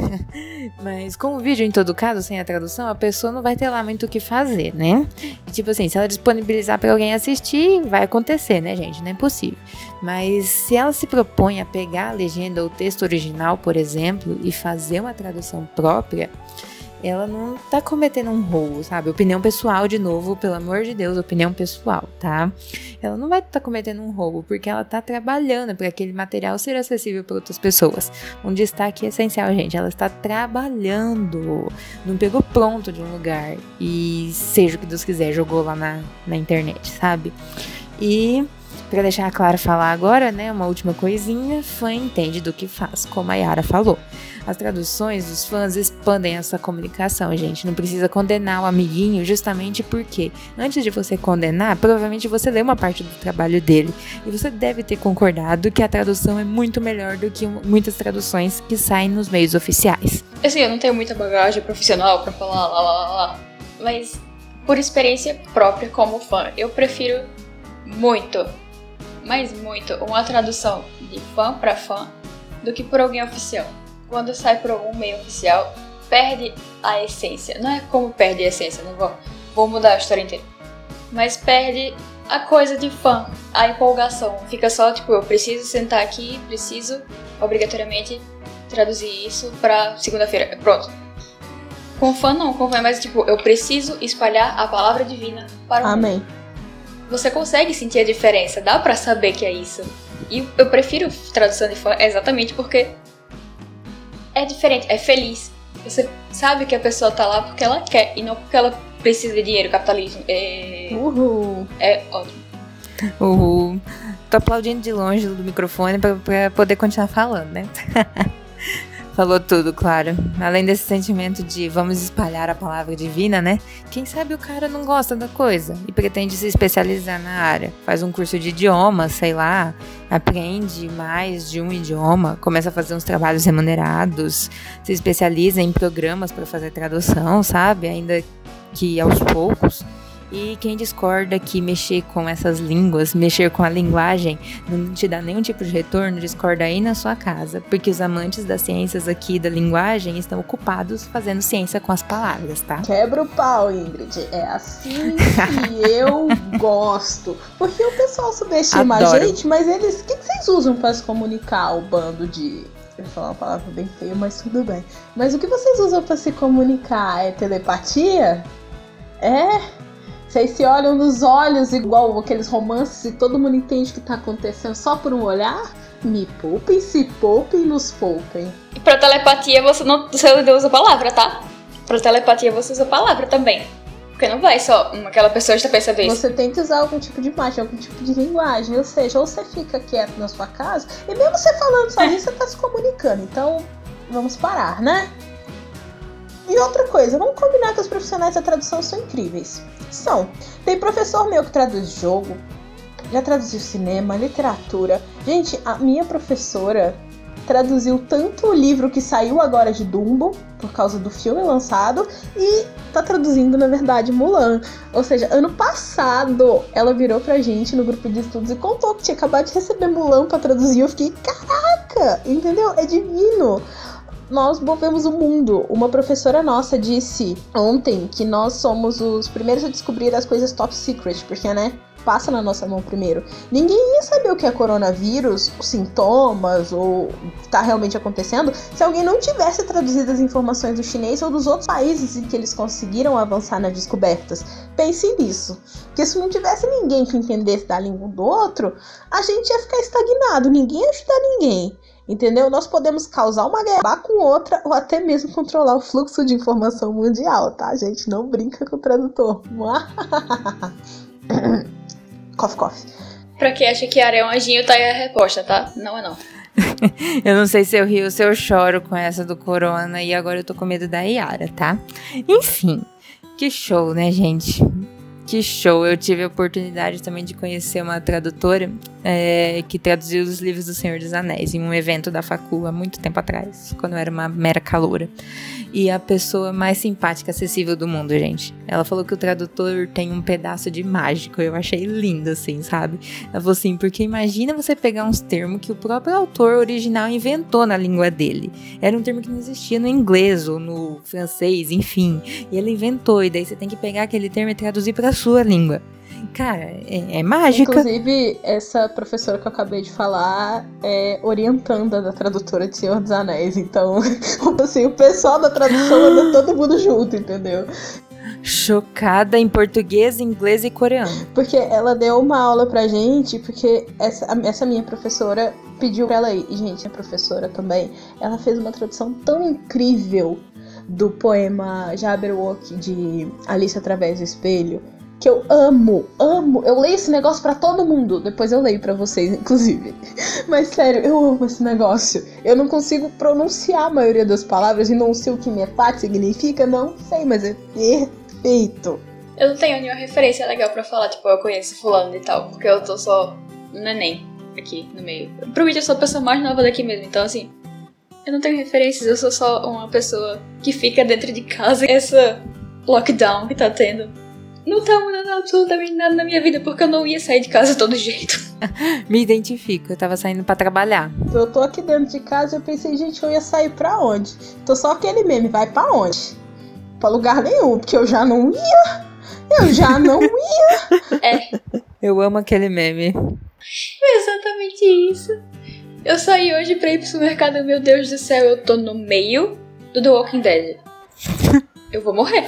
Mas com o vídeo, em todo caso, sem a tradução, a pessoa não vai ter lá muito o que fazer, né? E, tipo assim, se ela disponibilizar pra alguém assistir, vai acontecer, né, gente? Não é possível. Mas se ela se propõe a pegar a legenda ou o texto original, por exemplo, e fazer uma tradução própria, ela não tá cometendo um roubo, sabe? Opinião pessoal, de novo, pelo amor de Deus, opinião pessoal, tá? Ela não vai estar tá cometendo um roubo, porque ela tá trabalhando para aquele material ser acessível para outras pessoas. Um destaque essencial, gente, ela está trabalhando. Não pegou pronto de um lugar e, seja o que Deus quiser, jogou lá na, na internet, sabe? E... pra deixar claro falar agora, né, uma última coisinha, fã entende do que faz, como a Yara falou. As traduções dos fãs expandem essa comunicação, gente. Não precisa condenar o amiguinho justamente porque, antes de você condenar, provavelmente você lê uma parte do trabalho dele. E você deve ter concordado que a tradução é muito melhor do que muitas traduções que saem nos meios oficiais. Assim, eu não tenho muita bagagem profissional pra falar lá, lá, lá, lá. Mas, por experiência própria como fã, eu prefiro muito... mas muito, uma tradução de fã pra fã do que por alguém oficial. Quando sai por algum meio oficial, perde a essência. Não é como perde a essência, não vou, vou mudar a história inteira. Mas perde a coisa de fã, a empolgação. Fica só, tipo, eu preciso sentar aqui, preciso, obrigatoriamente, traduzir isso pra segunda-feira. Pronto. Com fã não, com fã é mais, tipo, eu preciso espalhar a palavra divina para o mundo. Amém. Você consegue sentir a diferença, dá pra saber que é isso. E eu prefiro tradução de fã exatamente porque é diferente, é feliz. Você sabe que a pessoa tá lá porque ela quer e não porque ela precisa de dinheiro, capitalismo. É, Uhul. é ótimo. Uhul. Tô aplaudindo de longe do microfone pra, pra poder continuar falando, né? Falou tudo, claro. Além desse sentimento de vamos espalhar a palavra divina, né? Quem sabe o cara não gosta da coisa e pretende se especializar na área. Faz um curso de idioma, sei lá, aprende mais de um idioma, começa a fazer uns trabalhos remunerados, se especializa em programas para fazer tradução, sabe? Ainda que aos poucos. E quem discorda que mexer com essas línguas, mexer com a linguagem, não te dá nenhum tipo de retorno, discorda aí na sua casa. Porque os amantes das ciências aqui, da linguagem, estão ocupados fazendo ciência com as palavras, tá? Quebra o pau, Ingrid. É assim que eu gosto. Porque o pessoal subestima Adoro. a gente, mas eles... O que, que vocês usam pra se comunicar, o bando de... Eu vou falar uma palavra bem feia, mas tudo bem. Mas o que vocês usam pra se comunicar? É telepatia? É? Vocês se olham nos olhos igual aqueles romances e todo mundo entende o que tá acontecendo só por um olhar? Me poupem, se poupem, nos poupem. E pra telepatia você não, você não usa palavra, tá? Pra telepatia você usa palavra também. Porque não vai só aquela pessoa está pensando isso. Você tem que usar algum tipo de imagem, algum tipo de linguagem. Ou seja, ou você fica quieto na sua casa, e mesmo você falando sozinho, é. Você tá se comunicando. Então, vamos parar, né? E outra coisa, vamos combinar que os profissionais da tradução são incríveis. São. Tem professor meu que traduz jogo, já traduziu cinema, literatura. Gente, a minha professora traduziu tanto o livro que saiu agora de Dumbo, por causa do filme lançado, e tá traduzindo, na verdade, Mulan. Ou seja, ano passado, ela virou pra gente no grupo de estudos e contou que tinha acabado de receber Mulan pra traduzir. Eu fiquei, caraca, entendeu? É divino. Nós movemos o mundo. Uma professora nossa disse ontem que nós somos os primeiros a descobrir as coisas top secret, porque, né, passa na nossa mão primeiro. Ninguém ia saber o que é coronavírus, os sintomas, ou o que tá realmente acontecendo, se alguém não tivesse traduzido as informações do chinês ou dos outros países em que eles conseguiram avançar nas descobertas. Pense nisso. Porque se não tivesse ninguém que entendesse da língua do outro, a gente ia ficar estagnado, ninguém ia ajudar ninguém. Entendeu? Nós podemos causar uma guerra com outra ou até mesmo controlar o fluxo de informação mundial, tá? A gente não brinca com o tradutor. Cof, cof. Pra quem acha que Ara é um anjinho, tá aí a resposta, tá? Não é não. Eu não sei se eu rio ou se eu choro com essa do corona e agora eu tô com medo da Yara, tá? Enfim, que show, né, gente? Que show! Eu tive a oportunidade também de conhecer uma tradutora é, que traduziu os livros do Senhor dos Anéis em um evento da Facu há muito tempo atrás, quando eu era uma mera caloura. E a pessoa mais simpática e acessível do mundo, gente. Ela falou que o tradutor tem um pedaço de mágico. Eu achei lindo, assim, sabe? Ela falou assim, porque imagina você pegar uns termos que o próprio autor original inventou na língua dele. Era um termo que não existia no inglês ou no francês, enfim. E ele inventou, e daí você tem que pegar aquele termo e traduzir pra sua língua. Cara, é, é mágica. Inclusive, essa professora que eu acabei de falar é orientanda da tradutora de Senhor dos Anéis. Então, assim, o pessoal da tradução anda todo mundo junto, entendeu? Chocada em português, inglês e coreano. Porque ela deu uma aula pra gente, porque essa, essa minha professora pediu pra ela ir. E, gente, a professora também, ela fez uma tradução tão incrível do poema Jabberwock de Alice através do espelho, que eu amo, amo. Eu leio esse negócio pra todo mundo. Depois eu leio pra vocês, inclusive. Mas sério, eu amo esse negócio. Eu não consigo pronunciar a maioria das palavras e não sei o que metade significa, não sei, mas é perfeito. Eu não tenho nenhuma referência legal pra falar, tipo, eu conheço fulano e tal, porque eu tô só no neném aqui no meio. Provavelmente eu sou a pessoa mais nova daqui mesmo, então assim, eu não tenho referências, eu sou só uma pessoa que fica dentro de casa. Essa lockdown que tá tendo não tá mudando absolutamente nada na minha vida, porque eu não ia sair de casa de todo jeito. Me identifico, eu tava saindo pra trabalhar. Eu tô aqui dentro de casa e eu pensei, gente, eu ia sair pra onde? Tô só aquele meme, vai pra onde? Pra lugar nenhum, porque eu já não ia. Eu já não ia. É. Eu amo aquele meme. Exatamente isso. Eu saí hoje pra ir pro supermercado, meu Deus do céu, eu tô no meio do The Walking Dead. Eu vou morrer.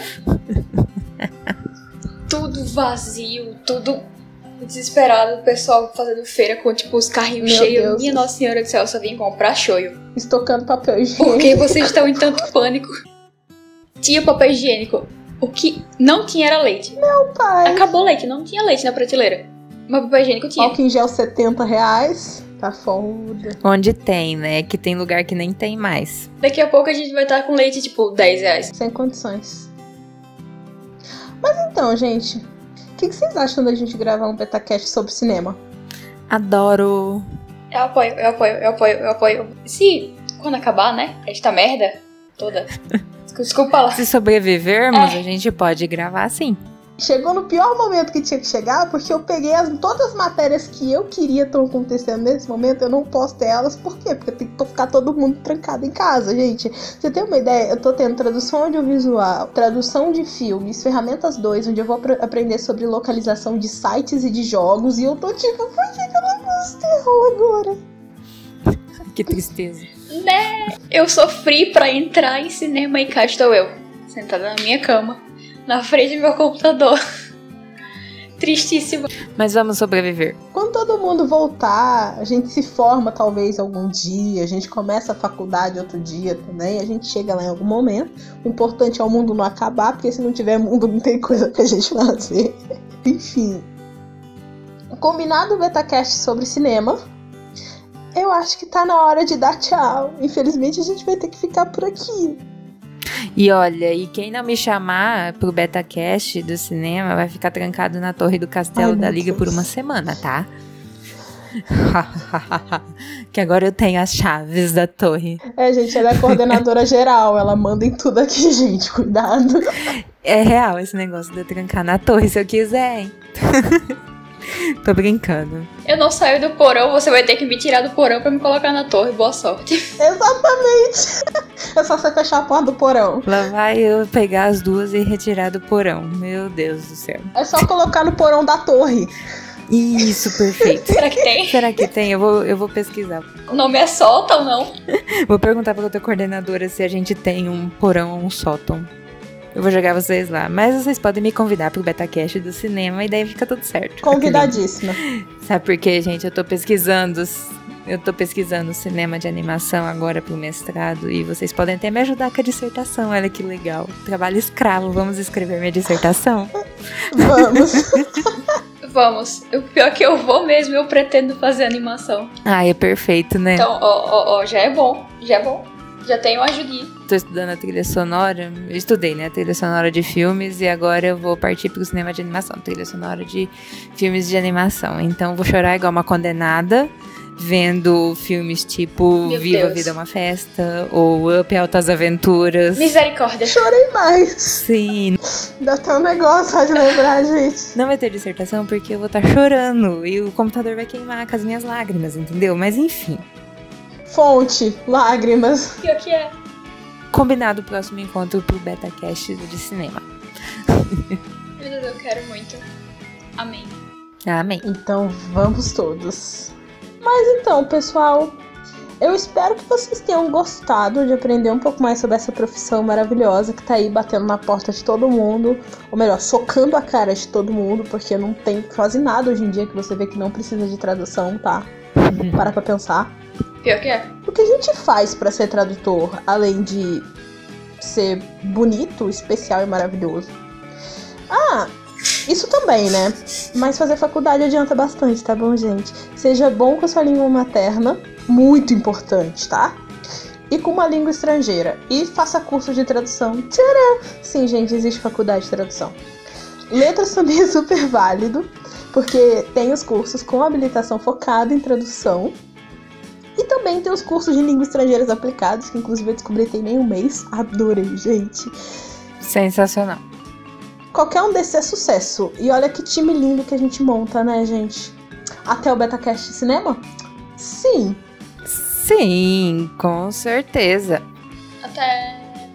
Tudo vazio, tudo desesperado, o pessoal fazendo feira com, tipo, os carrinhos cheios. Minha Nossa Senhora do Céu, eu só vim comprar shoyu. Estocando papel higiênico. Por que vocês estão em tanto pânico? Tinha papel higiênico. O que não tinha era leite. Meu pai. Acabou o leite, não tinha leite na prateleira. Mas papel higiênico tinha. Álcool em gel setenta reais. Tá foda. Onde tem, né? Que tem lugar que nem tem mais. Daqui a pouco a gente vai estar com leite, tipo, dez reais. Sem condições. Mas então, gente, o que, que vocês acham da gente gravar um BetaCast sobre cinema? Adoro! Eu apoio, eu apoio, eu apoio, eu apoio. Se, quando acabar, né, esta merda toda, desculpa lá. Se sobrevivermos, é. a gente pode gravar sim. chegou no pior momento que tinha que chegar, porque eu peguei as, todas as matérias que eu queria estão acontecendo nesse momento, eu não posso ter elas. Por quê? Porque tem que ficar todo mundo trancado em casa, gente. Você tem uma ideia? Eu tô tendo tradução audiovisual, tradução de filmes, ferramentas dois, onde eu vou apr- aprender sobre localização de sites e de jogos, e eu tô tipo, por que que eu não posso terror agora? Que tristeza. Né? Eu sofri pra entrar em cinema e cá estou eu, sentada na minha cama, na frente do meu computador. Tristíssima. Mas vamos sobreviver. Quando todo mundo voltar, a gente se forma talvez algum dia, a gente começa a faculdade outro dia também, a gente chega lá em algum momento. O importante é o mundo não acabar, porque se não tiver mundo não tem coisa pra gente fazer. Enfim. Combinado o BetaCast sobre cinema, eu acho que tá na hora de dar tchau. Infelizmente a gente vai ter que ficar por aqui. E olha, e quem não me chamar pro BetaCast do cinema vai ficar trancado na torre do Castelo Ai, da meu Liga Deus. por uma semana, tá? Que agora eu tenho as chaves da torre. É, gente, ela é coordenadora geral, ela manda em tudo aqui, gente, cuidado. É real esse negócio de eu trancar na torre se eu quiser, hein? Tô brincando. Eu não saio do porão, você vai ter que me tirar do porão pra me colocar na torre. Boa sorte. Exatamente. É só você fechar a porta do porão. Lá vai eu pegar as duas e retirar do porão. Meu Deus do céu. É só colocar no porão da torre. Isso, perfeito. Será que tem? Será que tem? Eu vou, eu vou pesquisar. O nome é solta ou não? Vou perguntar pra outra coordenadora se a gente tem um porão ou um sótão. Eu vou jogar vocês lá. Mas vocês podem me convidar pro BetaCast do cinema e daí fica tudo certo. Convidadíssima. Sabe por quê, gente? Eu tô pesquisando... Eu tô pesquisando cinema de animação agora pro mestrado e vocês podem até me ajudar com a dissertação. Olha que legal. Trabalho escravo. Vamos escrever minha dissertação? Vamos. Vamos. O pior é que eu vou mesmo, eu pretendo fazer animação. Ah, é perfeito, né? Então, ó, ó, ó, já é bom. Já é bom. Já tenho uma ajudinha. Tô estudando a trilha sonora. Eu estudei, né? A trilha sonora de filmes e agora eu vou partir pro cinema de animação. Trilha sonora de filmes de animação. Então vou chorar igual uma condenada vendo filmes tipo Meu Viva a Deus. Vida é uma Festa ou Up Altas Aventuras. Misericórdia. Chorei mais. Sim. Dá até um negócio só de lembrar, gente. Não vai ter dissertação porque eu vou estar chorando e o computador vai queimar com as minhas lágrimas, entendeu? Mas enfim. Fonte, lágrimas. Pior que é. Combinado o próximo encontro pro BetaCast de cinema. Meu Deus, eu quero muito. Amém. Amém. Então vamos todos. Mas então, pessoal, eu espero que vocês tenham gostado de aprender um pouco mais sobre essa profissão maravilhosa que tá aí batendo na porta de todo mundo, ou melhor, socando a cara de todo mundo, porque não tem quase nada hoje em dia que você vê que não precisa de tradução, tá? Para pra pensar. Pior que é. O que a gente faz pra ser tradutor, além de ser bonito, especial e maravilhoso? Ah, isso também, né? Mas fazer faculdade adianta bastante, tá bom, gente? Seja bom com a sua língua materna, muito importante, tá? E com uma língua estrangeira. E faça curso de tradução. Tcharam! Sim, gente, existe faculdade de tradução. Letras também é super válido, porque tem os cursos com habilitação focada em tradução. E também tem os cursos de línguas estrangeiras aplicados, que inclusive eu descobri tem nem um mês. Adorei, gente. Sensacional. Qualquer um desses é sucesso. E olha que time lindo que a gente monta, né, gente? Até o BetaCast Cinema? Sim. Sim, com certeza. Até...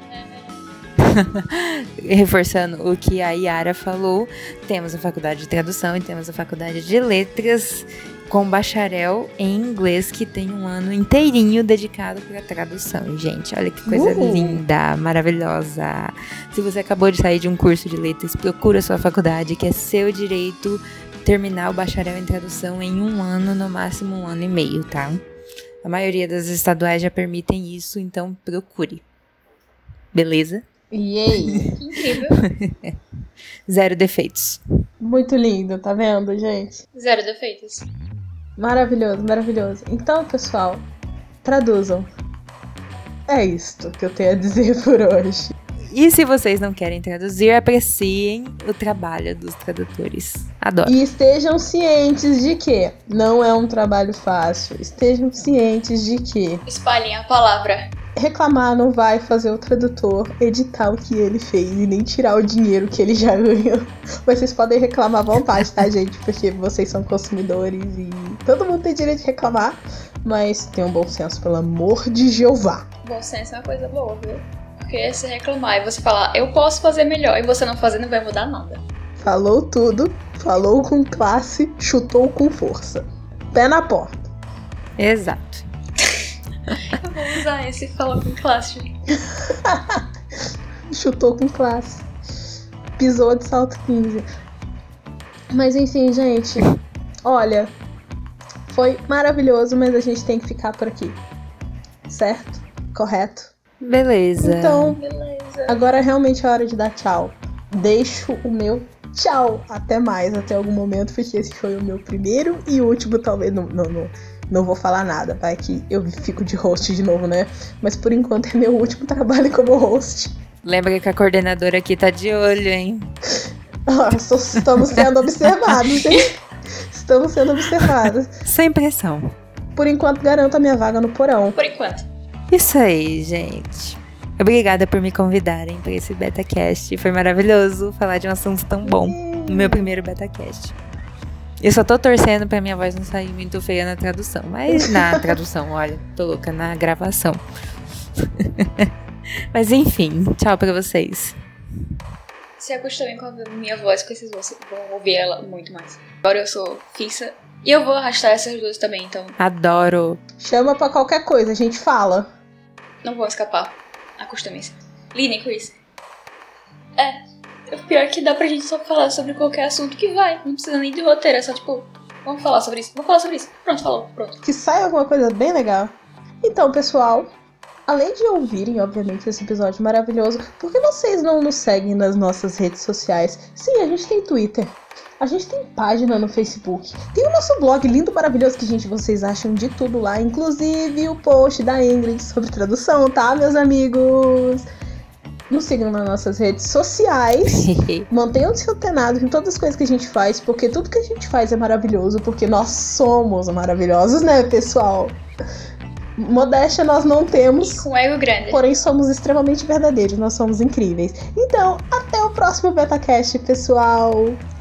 Reforçando o que a Yara falou, temos a faculdade de tradução e temos a faculdade de letras com bacharel em inglês que tem um ano inteirinho dedicado para tradução. Gente, olha que coisa Uhum. linda, maravilhosa. Se você acabou de sair de um curso de letras, procura a sua faculdade, que é seu direito terminar o bacharel em tradução em um ano, no máximo um ano e meio, tá? A maioria das estaduais já permitem isso, então procure. Beleza? Yay! Que incrível. Zero defeitos. Muito lindo, tá vendo, gente? Zero defeitos. Maravilhoso, maravilhoso. Então, pessoal, traduzam. É isto que eu tenho a dizer por hoje. E se vocês não querem traduzir, apreciem o trabalho dos tradutores. Adoro. E estejam cientes de que não é um trabalho fácil. Estejam cientes de que Espalhem a palavra. reclamar não vai fazer o tradutor editar o que ele fez e nem tirar o dinheiro que ele já ganhou. Mas vocês podem reclamar à vontade, tá, gente? Porque vocês são consumidores e todo mundo tem direito de reclamar. Mas tenham bom senso, pelo amor de Jeová. Bom senso é uma coisa boa, viu? Porque se reclamar e você falar, eu posso fazer melhor, e você não fazer, não vai mudar nada. Falou tudo, falou com classe, chutou com força. Pé na porta. Exato. Eu vou usar esse falou com classe. Chutou com classe. Pisou de salto quinze. Mas enfim, gente. Olha, foi maravilhoso, mas a gente tem que ficar por aqui. Certo? Correto? Beleza. Então, Beleza. agora é realmente a hora de dar tchau. Deixo o meu tchau. Até mais, até algum momento, porque esse foi o meu primeiro e último, talvez. Não, não, não, não vou falar nada, vai que eu fico de host de novo, né? Mas por enquanto é meu último trabalho como host. Lembra que a coordenadora aqui tá de olho, hein? Ah, estamos sendo observados, hein? Estamos sendo observados. Sem pressão. Por enquanto, garanto a minha vaga no porão. Por enquanto. Isso aí, gente. Obrigada por me convidarem para esse BetaCast. Foi maravilhoso falar de um assunto tão bom no meu primeiro BetaCast. Eu só tô torcendo pra minha voz não sair muito feia na tradução. Mas na tradução, olha, tô louca, na gravação. Mas enfim, tchau pra vocês. Se acostumem com a minha voz, porque vocês vão ouvir ela muito mais. Agora eu sou fixa. E eu vou arrastar essas duas também, então Adoro. Chama pra qualquer coisa, a gente fala. não vou escapar. Acostumem-se. Lidem com isso. É, o pior é que dá pra gente só falar sobre qualquer assunto que vai. Não precisa nem de roteiro, é só tipo, vamos falar sobre isso, vamos falar sobre isso. Pronto, falou, pronto. Que saia alguma coisa bem legal. Então, pessoal, além de ouvirem, obviamente, esse episódio maravilhoso, por que vocês não nos seguem nas nossas redes sociais? Sim, a gente tem Twitter. A gente tem página no Facebook. Tem o nosso blog lindo, maravilhoso, que, gente, vocês acham de tudo lá. Inclusive o post da Ingrid sobre tradução, tá, meus amigos? Nos sigam nas nossas redes sociais. Mantenham-se antenados em todas as coisas que a gente faz, porque tudo que a gente faz é maravilhoso, porque nós somos maravilhosos, né, pessoal? Modéstia nós não temos, Com ego grande. porém somos extremamente verdadeiros, nós somos incríveis. Então, até o próximo BetaCast, pessoal!